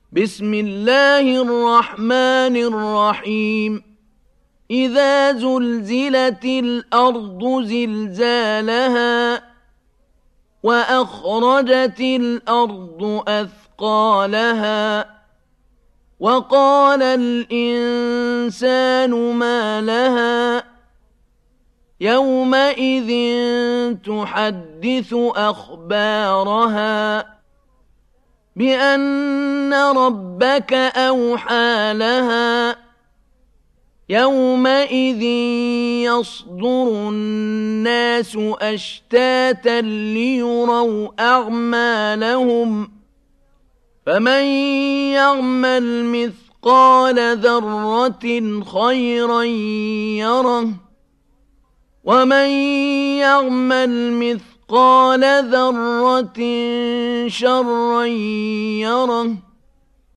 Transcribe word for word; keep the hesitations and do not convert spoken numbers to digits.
بسم الله الرحمن الرحيم إذا زلزلت الأرض زلزالها وأخرجت الأرض أثقالها وقال الإنسان ما لها يومئذ تحدث أخبارها بأن ربك أوحى لها يومئذ يصدر الناس أشتاتا ليروا أعمالهم فمن يعمل مثقال ذرة خيرا يره ومن يعمل مثقال ذرة شرا يره